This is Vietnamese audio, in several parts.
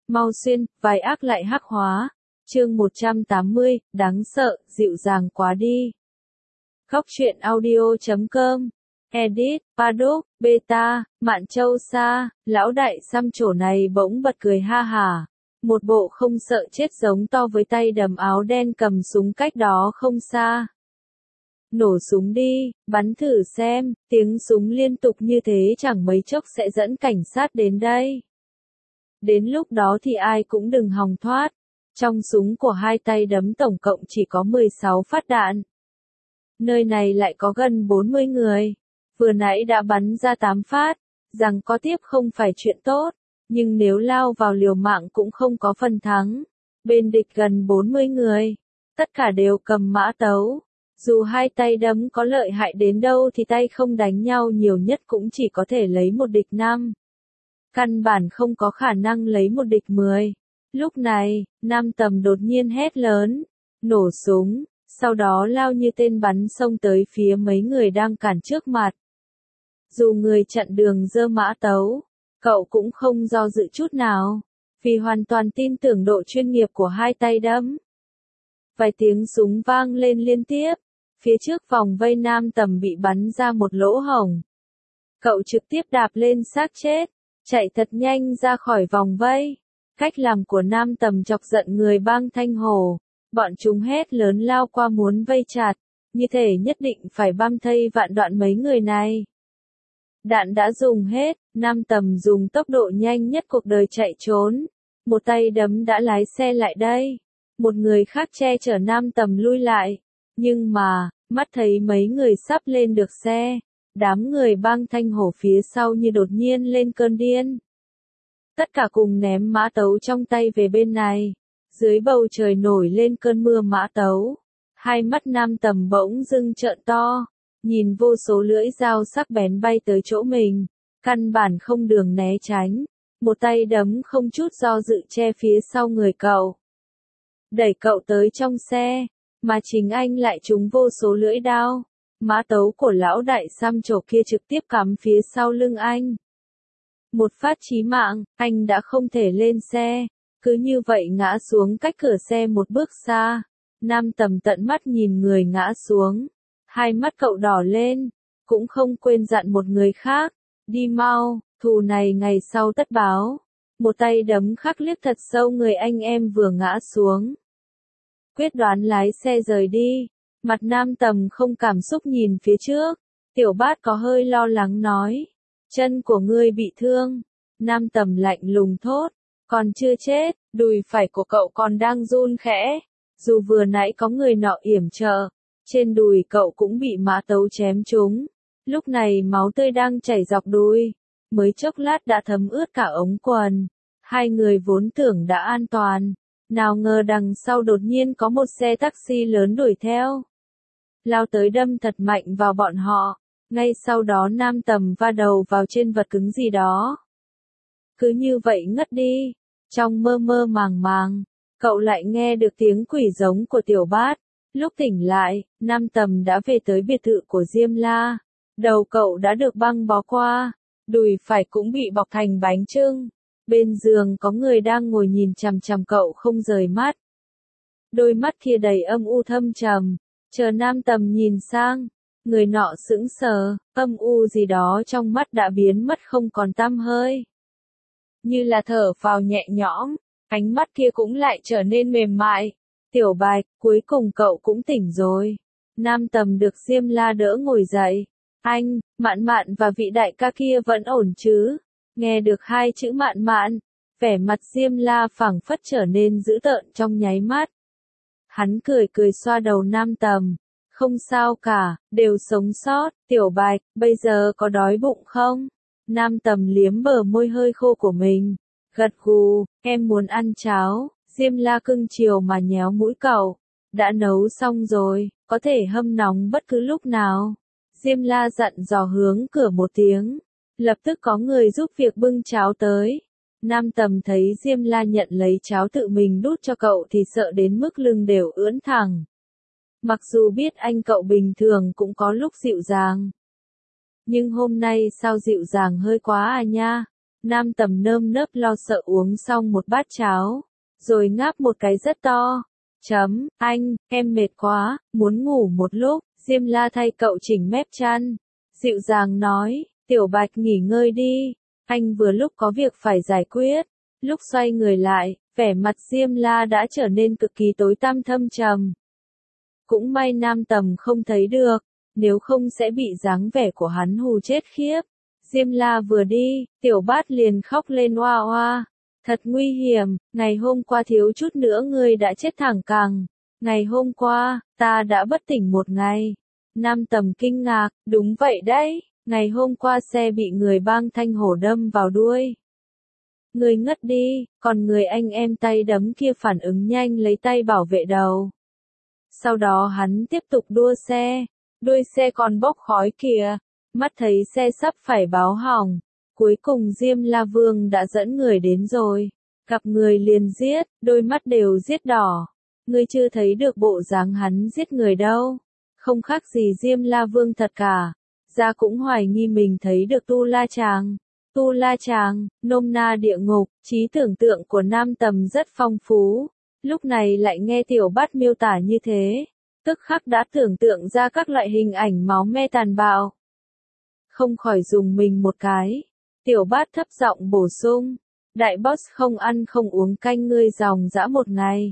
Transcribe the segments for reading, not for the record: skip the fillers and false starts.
Mau xuyên, vai ác lại hắc hóa. Chương 180, đáng sợ, dịu dàng quá đi. Khóc chuyện audio.com. Edit, Paddock, Beta, Mạn Châu Sa, lão đại xăm trổ này bỗng bật cười ha hả. Một bộ không sợ chết giống to với tay đầm áo đen cầm súng cách đó không xa. Nổ súng đi, bắn thử xem, tiếng súng liên tục như thế chẳng mấy chốc sẽ dẫn cảnh sát đến đây. Đến lúc đó thì ai cũng đừng hòng thoát. Trong súng của hai tay đấm tổng cộng chỉ có 16 phát đạn. Nơi này lại có gần 40 người. Vừa nãy đã bắn ra 8 phát, rằng có tiếp không phải chuyện tốt, nhưng nếu lao vào liều mạng cũng không có phần thắng. Bên địch gần 40 người, tất cả đều cầm mã tấu. Dù hai tay đấm có lợi hại đến đâu thì tay không đánh nhau nhiều nhất cũng chỉ có thể lấy một địch 5. Căn bản không có khả năng lấy một địch 10. Lúc này, Nam Tầm đột nhiên hét lớn, nổ súng, sau đó lao như tên bắn xông tới phía mấy người đang cản trước mặt. Dù người chặn đường giơ mã tấu, cậu cũng không do dự chút nào, vì hoàn toàn tin tưởng độ chuyên nghiệp của hai tay đấm. Vài tiếng súng vang lên liên tiếp, phía trước vòng vây Nam Tầm bị bắn ra một lỗ hổng. Cậu trực tiếp đạp lên xác chết, chạy thật nhanh ra khỏi vòng vây. Cách làm của Nam Tầm chọc giận người bang Thanh Hồ, bọn chúng hét lớn lao qua muốn vây chặt, như thể nhất định phải băm thây vạn đoạn mấy người này. Đạn đã dùng hết, Nam Tầm dùng tốc độ nhanh nhất cuộc đời chạy trốn. Một tay đấm đã lái xe lại đây, một người khác che chở Nam Tầm lui lại. Nhưng mà, mắt thấy mấy người sắp lên được xe, đám người bang Thanh Hổ phía sau như đột nhiên lên cơn điên. Tất cả cùng ném mã tấu trong tay về bên này. Dưới bầu trời nổi lên cơn mưa mã tấu. Hai mắt Nam Tầm bỗng dưng trợn to, nhìn vô số lưỡi dao sắc bén bay tới chỗ mình, căn bản không đường né tránh. Một tay đấm không chút do dự che phía sau người cậu, đẩy cậu tới trong xe, mà chính anh lại trúng vô số lưỡi đao. Mã tấu của lão đại xăm trổ kia trực tiếp cắm phía sau lưng anh. Một phát chí mạng, anh đã không thể lên xe, cứ như vậy ngã xuống cách cửa xe một bước xa. Nam Tầm tận mắt nhìn người ngã xuống, hai mắt cậu đỏ lên, cũng không quên dặn một người khác, đi mau, thù này ngày sau tất báo. Một tay đấm khắc liếc thật sâu người anh em vừa ngã xuống. Quyết đoán lái xe rời đi, mặt Nam Tầm không cảm xúc nhìn phía trước. Tiểu Bát có hơi lo lắng nói, chân của ngươi bị thương. Nam Tầm lạnh lùng thốt, còn chưa chết, đùi phải của cậu còn đang run khẽ. Dù vừa nãy có người nọ yểm trợ, trên đùi cậu cũng bị mã tấu chém trúng. Lúc này máu tươi đang chảy dọc đùi, mới chốc lát đã thấm ướt cả ống quần. Hai người vốn tưởng đã an toàn, nào ngờ đằng sau đột nhiên có một xe taxi lớn đuổi theo, lao tới đâm thật mạnh vào bọn họ. Ngay sau đó Nam Tầm va đầu vào trên vật cứng gì đó. Cứ như vậy ngất đi. Trong mơ mơ màng màng, cậu lại nghe được tiếng quỷ giống của Tiểu Bát. Lúc tỉnh lại, Nam Tầm đã về tới biệt thự của Diêm La. Đầu cậu đã được băng bó qua, đùi phải cũng bị bọc thành bánh chưng. Bên giường có người đang ngồi nhìn chằm chằm cậu không rời mắt. Đôi mắt kia đầy âm u thâm trầm. Chờ Nam Tầm nhìn sang, người nọ sững sờ, âm u gì đó trong mắt đã biến mất không còn tăm hơi. Như là thở phào nhẹ nhõm, ánh mắt kia cũng lại trở nên mềm mại. Tiểu Bạch, cuối cùng cậu cũng tỉnh rồi. Nam Tầm được Diêm La đỡ ngồi dậy. Anh, Mạn Mạn và vị đại ca kia vẫn ổn chứ? Nghe được hai chữ Mạn Mạn, vẻ mặt Diêm La phảng phất trở nên dữ tợn trong nháy mắt. Hắn cười cười xoa đầu Nam Tầm. Không sao cả, đều sống sót. Tiểu Bạch, bây giờ có đói bụng không? Nam Tầm liếm bờ môi hơi khô của mình, gật gù, em muốn ăn cháo. Diêm La cưng chiều mà nhéo mũi cậu. Đã nấu xong rồi, có thể hâm nóng bất cứ lúc nào. Diêm La dặn dò hướng cửa một tiếng. Lập tức có người giúp việc bưng cháo tới. Nam Tầm thấy Diêm La nhận lấy cháo tự mình đút cho cậu thì sợ đến mức lưng đều ưỡn thẳng. Mặc dù biết anh cậu bình thường cũng có lúc dịu dàng, nhưng hôm nay sao dịu dàng hơi quá à nha. Nam Tầm nơm nớp lo sợ uống xong một bát cháo, rồi ngáp một cái rất to. Anh, em mệt quá, muốn ngủ một lúc. Diêm La thay cậu chỉnh mép chăn, dịu dàng nói, Tiểu Bạch nghỉ ngơi đi, anh vừa lúc có việc phải giải quyết. Lúc xoay người lại, vẻ mặt Diêm La đã trở nên cực kỳ tối tăm thâm trầm. Cũng may Nam Tầm không thấy được, nếu không sẽ bị dáng vẻ của hắn hù chết khiếp. Diêm La vừa đi, Tiểu Bát liền khóc lên oa oa. Thật nguy hiểm, ngày hôm qua thiếu chút nữa ngươi đã chết thẳng cẳng. Ngày hôm qua, ta đã bất tỉnh một ngày. Nam Tầm kinh ngạc, đúng vậy đấy, ngày hôm qua xe bị người bang Thanh Hổ đâm vào đuôi. Ngươi ngất đi, còn người anh em tay đấm kia phản ứng nhanh lấy tay bảo vệ đầu. Sau đó hắn tiếp tục đua xe, đuôi xe còn bốc khói kìa, mắt thấy xe sắp phải báo hỏng. Cuối cùng Diêm La Vương đã dẫn người đến rồi, gặp người liền giết, đôi mắt đều giết đỏ. Ngươi chưa thấy được bộ dáng hắn giết người đâu, không khác gì Diêm La Vương thật cả. Gia cũng hoài nghi mình thấy được Tu La Chàng. Tu La Chàng, nôm na địa ngục, trí tưởng tượng của Nam Tầm rất phong phú. Lúc này lại nghe Tiểu Bát miêu tả như thế, tức khắc đã tưởng tượng ra các loại hình ảnh máu me tàn bạo. Không khỏi dùng mình một cái. Tiểu Bát thấp giọng bổ sung, đại boss không ăn không uống canh ngươi dòng dã một ngày.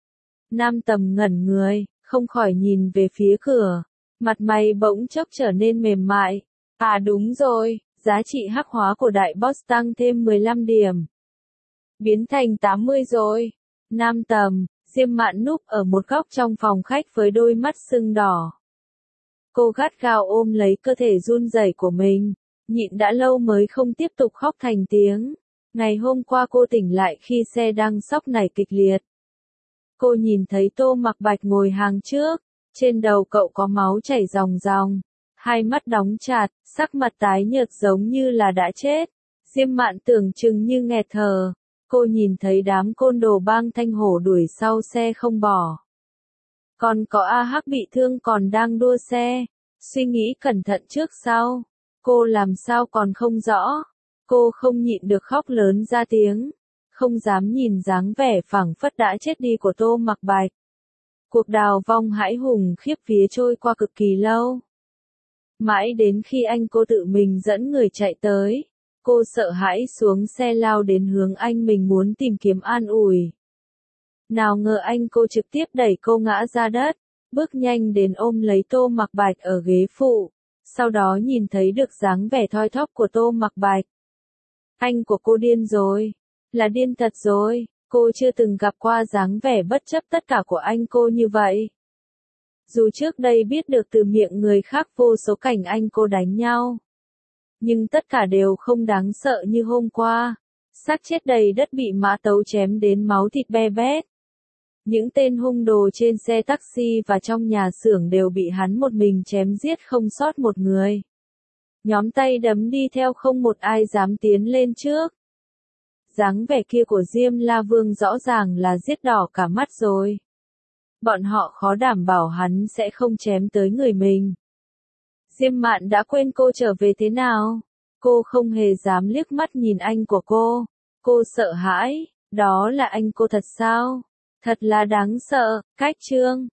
Nam Tầm ngẩn người, không khỏi nhìn về phía cửa, mặt mày bỗng chốc trở nên mềm mại. À đúng rồi, giá trị hắc hóa của đại boss tăng thêm 15 điểm. Biến thành 80 rồi. Nam Tầm, Diêm Mạn núp ở một góc trong phòng khách với đôi mắt sưng đỏ. Cô gắt gao ôm lấy cơ thể run rẩy của mình, nhịn đã lâu mới không tiếp tục khóc thành tiếng. Ngày hôm qua cô tỉnh lại khi xe đang sóc nảy kịch liệt. Cô nhìn thấy Tô Mặc Bạch ngồi hàng trước, trên đầu cậu có máu chảy ròng ròng, hai mắt đóng chặt, sắc mặt tái nhợt giống như là đã chết. Diêm Mạn tưởng chừng như nghẹt thở, cô nhìn thấy đám côn đồ bang Thanh Hổ đuổi sau xe không bỏ. Còn có A Hắc bị thương còn đang đua xe, suy nghĩ cẩn thận trước sau, cô làm sao còn không rõ. Cô không nhịn được khóc lớn ra tiếng, không dám nhìn dáng vẻ phảng phất đã chết đi của Tô Mặc Bạch. Cuộc đào vong hãi hùng khiếp vía trôi qua cực kỳ lâu. Mãi đến khi anh cô tự mình dẫn người chạy tới, cô sợ hãi xuống xe lao đến hướng anh mình muốn tìm kiếm an ủi. Nào ngờ anh cô trực tiếp đẩy cô ngã ra đất, bước nhanh đến ôm lấy Tô Mặc Bạch ở ghế phụ, sau đó nhìn thấy được dáng vẻ thoi thóp của Tô Mặc Bạch. Anh của cô điên rồi, là điên thật rồi, cô chưa từng gặp qua dáng vẻ bất chấp tất cả của anh cô như vậy. Dù trước đây biết được từ miệng người khác vô số cảnh anh cô đánh nhau, nhưng tất cả đều không đáng sợ như hôm qua. Xác chết đầy đất bị mã tấu chém đến máu thịt be bét. Những tên hung đồ trên xe taxi và trong nhà xưởng đều bị hắn một mình chém giết không sót một người. Nhóm tay đấm đi theo không một ai dám tiến lên trước. Dáng vẻ kia của Diêm La Vương rõ ràng là giết đỏ cả mắt rồi. Bọn họ khó đảm bảo hắn sẽ không chém tới người mình. Diêm Mạn đã quên cô trở về thế nào? Cô không hề dám liếc mắt nhìn anh của cô. Cô sợ hãi, đó là anh cô thật sao? Thật là đáng sợ. Cách chương